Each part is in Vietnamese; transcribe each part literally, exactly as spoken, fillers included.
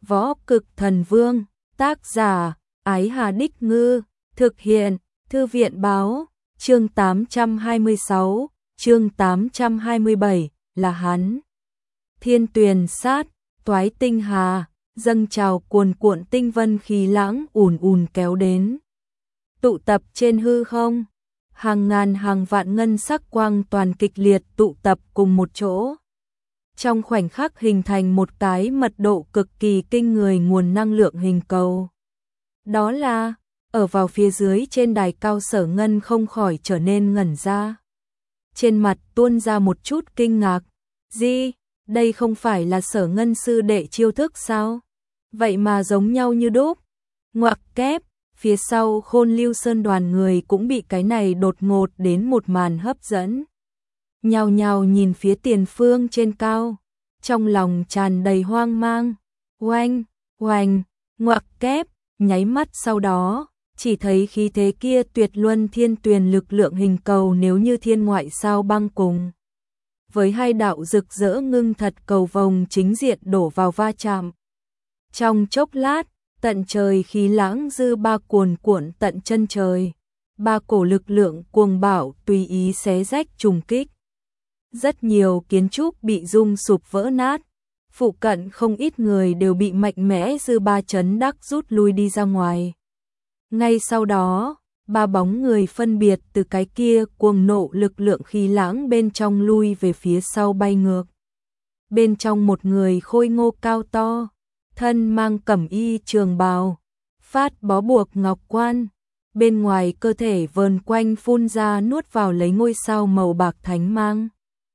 Võ Cực Thần Vương, tác giả, Ái Hà Đích Ngư, thực hiện, Thư viện báo, chương tám trăm hai mươi sáu, chương tám trăm hai mươi bảy, là hắn. Thiên tuyền sát, toái tinh hà, dâng trào cuồn cuộn tinh vân khí lãng ùn ùn kéo đến. Tụ tập trên hư không, hàng ngàn hàng vạn ngân sắc quang toàn kịch liệt tụ tập cùng một chỗ. Trong khoảnh khắc hình thành một cái mật độ cực kỳ kinh người nguồn năng lượng hình cầu. Đó là, ở vào phía dưới trên đài cao Sở Ngân không khỏi trở nên ngẩn ra. Trên mặt tuôn ra một chút kinh ngạc. Gì, đây không phải là Sở Ngân sư đệ chiêu thức sao? Vậy mà giống nhau như đúc. Ngoặc kép, phía sau Khôn Lưu Sơn đoàn người cũng bị cái này đột ngột đến một màn hấp dẫn. Nhào nhào nhìn phía tiền phương trên cao, trong lòng tràn đầy hoang mang. Oanh, oanh, ngoặc kép, nháy mắt sau đó, chỉ thấy khí thế kia tuyệt luân thiên tuyền lực lượng hình cầu nếu như thiên ngoại sao băng cùng. Với hai đạo rực rỡ ngưng thật cầu vồng chính diện đổ vào va chạm. Trong chốc lát, tận trời khí lãng dư ba cuồn cuộn tận chân trời. Ba cổ lực lượng cuồng bạo tùy ý xé rách trùng kích. Rất nhiều kiến trúc bị rung sụp vỡ nát. Phụ cận không ít người đều bị mạnh mẽ dư ba chấn đắc rút lui đi ra ngoài. Ngay sau đó, ba bóng người phân biệt từ cái kia cuồng nộ lực lượng khí lãng bên trong lui về phía sau bay ngược. Bên trong một người khôi ngô cao to, thân mang cẩm y trường bào, phát bó buộc ngọc quan, bên ngoài cơ thể vờn quanh phun ra nuốt vào lấy ngôi sao màu bạc thánh mang.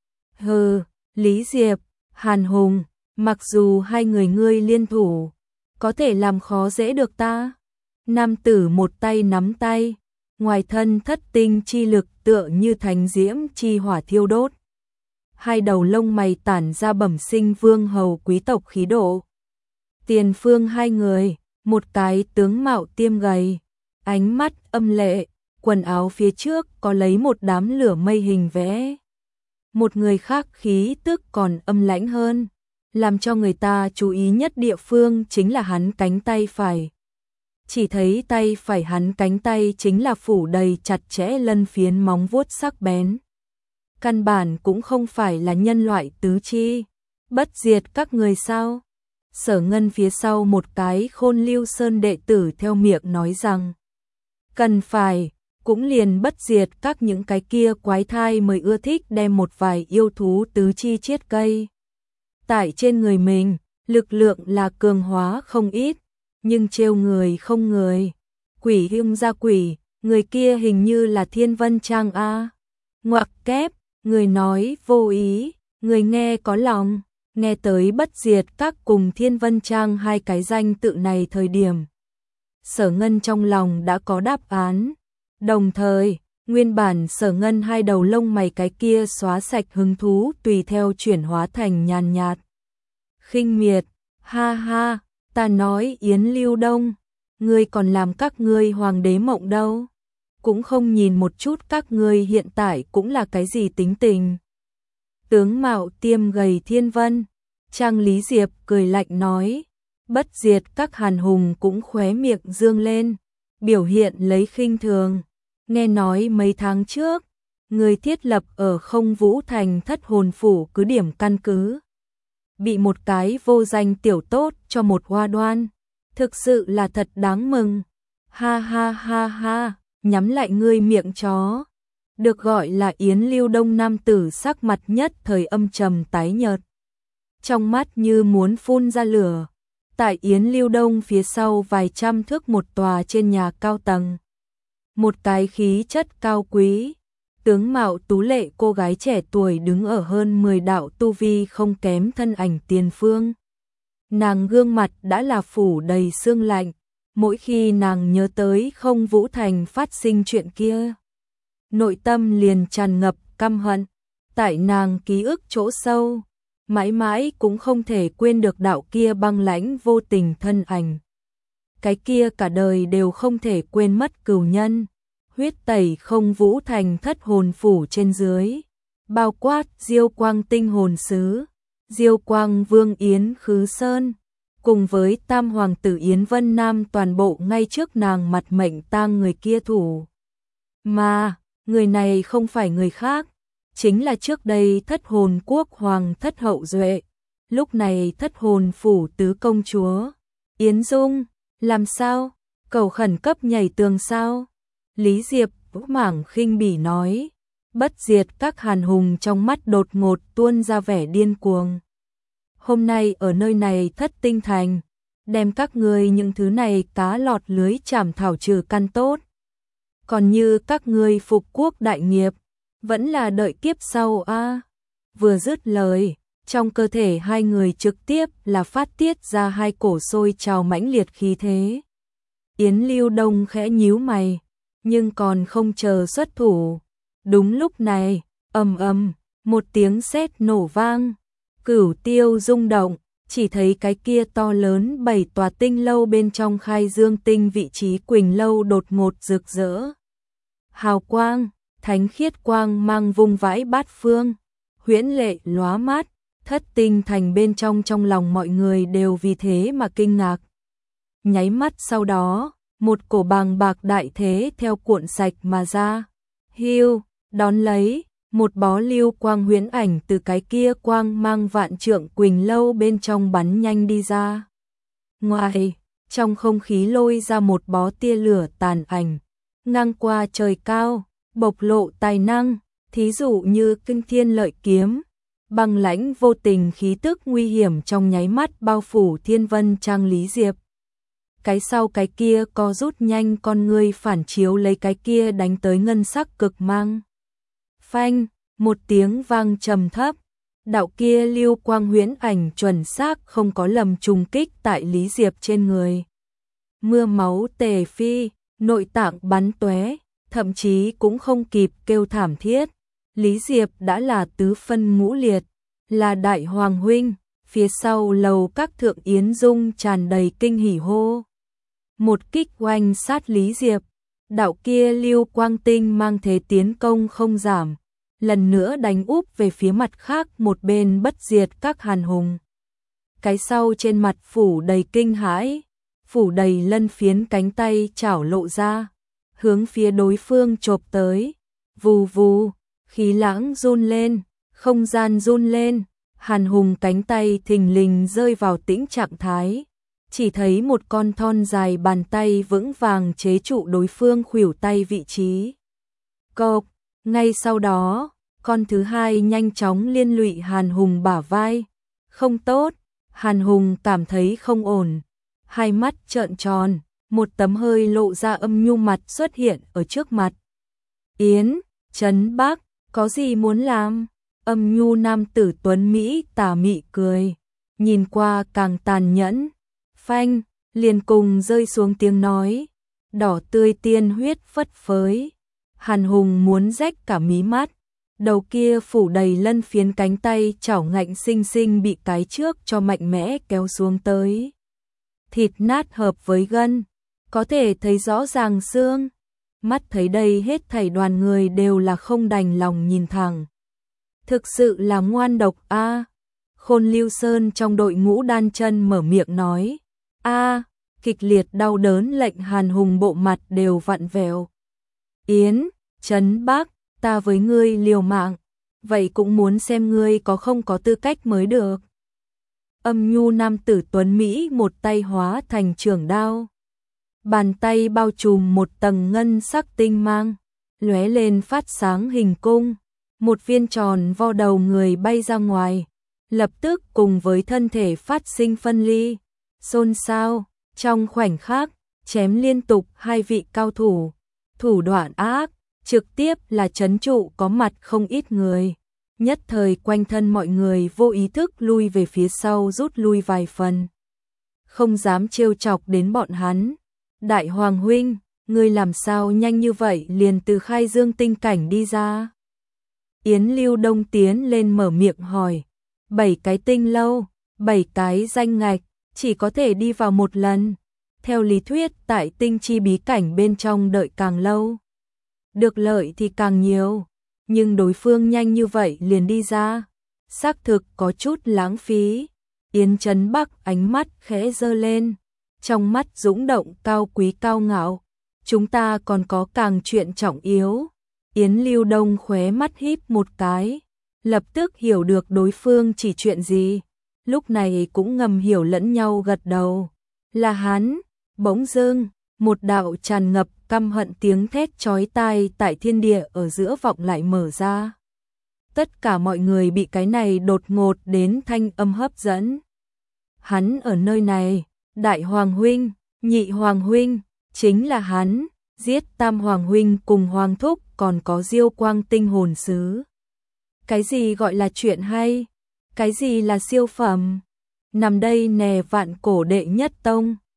Hừ, Lý Diệp, Hàn Hùng, mặc dù hai người ngươi liên thủ, có thể làm khó dễ được ta. Nam tử một tay nắm tay, ngoài thân thất tinh chi lực tựa như thánh diễm chi hỏa thiêu đốt. Hai đầu lông mày tản ra bẩm sinh vương hầu quý tộc khí độ. Tiền phương hai người, một cái tướng mạo tiêm gầy, ánh mắt âm lệ, quần áo phía trước có lấy một đám lửa mây hình vẽ. Một người khác khí tức còn âm lãnh hơn, làm cho người ta chú ý nhất địa phương chính là hắn cánh tay phải. Chỉ thấy tay phải hắn cánh tay chính là phủ đầy chặt chẽ lân phiến móng vuốt sắc bén. Căn bản cũng không phải là nhân loại tứ chi. Bất diệt các người sao? Sở Ngân phía sau một cái Khôn Lưu Sơn đệ tử theo miệng nói rằng, cần phải, cũng liền bất diệt các những cái kia quái thai mới ưa thích đem một vài yêu thú tứ chi chiết cây. Tại trên người mình, lực lượng là cường hóa không ít, nhưng trêu người không người. Quỷ hung ra quỷ, người kia hình như là Thiên Vân Trang a. Ngoặc kép, người nói vô ý, người nghe có lòng. Nghe tới bất diệt các cùng Thiên Vân Trang hai cái danh tự này thời điểm. Sở Ngân trong lòng đã có đáp án. Đồng thời, nguyên bản Sở Ngân hai đầu lông mày cái kia xóa sạch hứng thú tùy theo chuyển hóa thành nhàn nhạt. Khinh miệt, ha ha, ta nói Yến Lưu Đông, ngươi còn làm các ngươi hoàng đế mộng đâu. Cũng không nhìn một chút các ngươi hiện tại cũng là cái gì tính tình. Tướng mạo tiêm gầy Thiên Vân, Trang Lý Diệp cười lạnh nói, bất diệt các Hàn Hùng cũng khóe miệng dương lên, biểu hiện lấy khinh thường. Nghe nói mấy tháng trước, người thiết lập ở Không Vũ Thành Thất Hồn Phủ cứ điểm căn cứ. Bị một cái vô danh tiểu tốt cho một hoa đoan, thực sự là thật đáng mừng. Ha ha ha ha, nhắm lại ngươi miệng chó. Được gọi là Yến Lưu Đông nam tử sắc mặt nhất thời âm trầm tái nhợt. Trong mắt như muốn phun ra lửa. Tại Yến Lưu Đông phía sau vài trăm thước một tòa trên nhà cao tầng. Một cái khí chất cao quý, tướng mạo tú lệ cô gái trẻ tuổi đứng ở hơn mười đạo tu vi không kém thân ảnh tiền phương. Nàng gương mặt đã là phủ đầy sương lạnh, mỗi khi nàng nhớ tới Không Vũ Thành phát sinh chuyện kia, nội tâm liền tràn ngập căm hận. Tại nàng ký ức chỗ sâu, mãi mãi cũng không thể quên được đạo kia băng lãnh vô tình thân ảnh. Cái kia cả đời đều không thể quên mất cừu nhân, huyết tẩy Không Vũ Thành Thất Hồn Phủ trên dưới, bao quát Diêu Quang Tinh Hồn Sứ, Diêu Quang Vương Yến Khứ Sơn, cùng với tam hoàng tử Yến Vân Nam toàn bộ ngay trước nàng mặt mệnh tang người kia thủ. Mà, người này không phải người khác, chính là trước đây thất hồn quốc hoàng thất hậu duệ, lúc này thất hồn phủ tứ công chúa. Yến Dung, làm sao? Cầu khẩn cấp nhảy tường sao? Lý Diệp mảng khinh bỉ nói, bất diệt các hàn hùng trong mắt đột ngột tuôn ra vẻ điên cuồng. Hôm nay ở nơi này thất tinh thành, đem các ngươi những thứ này cá lọt lưới chảm thảo trừ căn tốt. Còn như các ngươi phục quốc đại nghiệp, vẫn là đợi kiếp sau a. À. Vừa dứt lời, trong cơ thể hai người trực tiếp là phát tiết ra hai cổ sôi trào mãnh liệt khí thế. Yến Lưu Đông khẽ nhíu mày, nhưng còn không chờ xuất thủ. Đúng lúc này, ầm ầm, một tiếng sét nổ vang, cửu tiêu rung động, chỉ thấy cái kia to lớn bảy tòa tinh lâu bên trong Khai Dương Tinh vị trí Quỳnh lâu đột ngột rực rỡ. Hào quang, thánh khiết quang mang vung vãi bát phương, huyễn lệ lóa mắt, thất tinh thành bên trong trong lòng mọi người đều vì thế mà kinh ngạc. Nháy mắt sau đó, một cổ bàng bạc đại thế theo cuộn sạch mà ra. Hiu, đón lấy, một bó lưu quang huyễn ảnh từ cái kia quang mang vạn trượng Quỳnh lâu bên trong bắn nhanh đi ra. Ngoài, trong không khí lôi ra một bó tia lửa tàn ảnh, ngang qua trời cao, bộc lộ tài năng, thí dụ như kinh thiên lợi kiếm, băng lãnh vô tình khí tức nguy hiểm trong nháy mắt bao phủ thiên vân trang Lý Diệp. Cái sau cái kia co rút nhanh con ngươi phản chiếu lấy cái kia đánh tới ngân sắc cực mang. Phanh, một tiếng vang trầm thấp, đạo kia lưu quang huyễn ảnh chuẩn xác không có lầm trùng kích tại Lý Diệp trên người. Mưa máu tề phi, nội tạng bắn tóe, thậm chí cũng không kịp kêu thảm thiết. Lý Diệp đã là tứ phân ngũ liệt, là đại hoàng huynh, phía sau lầu các thượng Yến Dung tràn đầy kinh hỉ hô. Một kích oanh sát Lý Diệp, đạo kia lưu quang tinh mang thế tiến công không giảm, lần nữa đánh úp về phía mặt khác một bên bất diệt các hàn hùng. Cái sau trên mặt phủ đầy kinh hãi, phủ đầy lân phiến cánh tay chảo lộ ra, hướng phía đối phương chộp tới, vù vù, khí lãng run lên, không gian run lên, hàn hùng cánh tay thình lình rơi vào tĩnh trạng thái. Chỉ thấy một con thon dài bàn tay vững vàng chế trụ đối phương khuỷu tay vị trí. Cộp, ngay sau đó, con thứ hai nhanh chóng liên lụy Hàn Hùng bả vai. Không tốt, Hàn Hùng cảm thấy không ổn, hai mắt trợn tròn, một tấm hơi lộ ra âm nhu mặt xuất hiện ở trước mặt. Yến, Trấn Bắc, có gì muốn làm? Âm nhu nam tử tuấn Mỹ tà mị cười, nhìn qua càng tàn nhẫn. Phanh, liền cùng rơi xuống tiếng nói, đỏ tươi tiên huyết phất phới. Hàn Hùng muốn rách cả mí mắt, đầu kia phủ đầy lân phiến cánh tay chảo ngạnh xinh xinh bị cái trước cho mạnh mẽ kéo xuống tới. Thịt nát hợp với gân, có thể thấy rõ ràng xương. Mắt thấy đây hết thảy đoàn người đều là không đành lòng nhìn thẳng. Thực sự là ngoan độc a. À. Khôn Lưu Sơn trong đội ngũ đan chân mở miệng nói. A, à, kịch liệt đau đớn lệnh Hàn Hùng bộ mặt đều vặn vẹo. Yến, Trấn Bắc, ta với ngươi liều mạng, vậy cũng muốn xem ngươi có không có tư cách mới được. Âm nhu nam tử tuấn Mỹ một tay hóa thành trường đao. Bàn tay bao trùm một tầng ngân sắc tinh mang, lóe lên phát sáng hình cung. Một viên tròn vo đầu người bay ra ngoài, lập tức cùng với thân thể phát sinh phân ly. Xôn xao, trong khoảnh khắc, chém liên tục hai vị cao thủ, thủ đoạn ác, trực tiếp là trấn trụ có mặt không ít người. Nhất thời quanh thân mọi người vô ý thức lui về phía sau rút lui vài phần. Không dám trêu chọc đến bọn hắn. Đại Hoàng huynh, ngươi làm sao nhanh như vậy liền từ Khai Dương tinh cảnh đi ra? Yến Lưu Đông tiến lên mở miệng hỏi. Bảy cái tinh lâu, bảy cái danh ngạch, chỉ có thể đi vào một lần. Theo lý thuyết tại tinh chi bí cảnh bên trong đợi càng lâu, được lợi thì càng nhiều. Nhưng đối phương nhanh như vậy liền đi ra, xác thực có chút lãng phí. Yến Chấn Bắc ánh mắt khẽ giơ lên, trong mắt dũng động cao quý cao ngạo. Chúng ta còn có càng chuyện trọng yếu. Yến Lưu Đông khóe mắt híp một cái, lập tức hiểu được đối phương chỉ chuyện gì. Lúc này cũng ngầm hiểu lẫn nhau gật đầu. Là hắn. Bỗng dưng, một đạo tràn ngập căm hận tiếng thét chói tai tại thiên địa ở giữa vọng lại mở ra. Tất cả mọi người bị cái này đột ngột đến thanh âm hấp dẫn. Hắn ở nơi này, Đại Hoàng Huynh, Nhị Hoàng Huynh, chính là hắn, giết Tam Hoàng Huynh cùng Hoàng Thúc còn có Diêu Quang tinh hồn sứ. Cái gì gọi là chuyện hay? Cái gì là siêu phẩm? Nằm đây nè vạn cổ đệ nhất tông.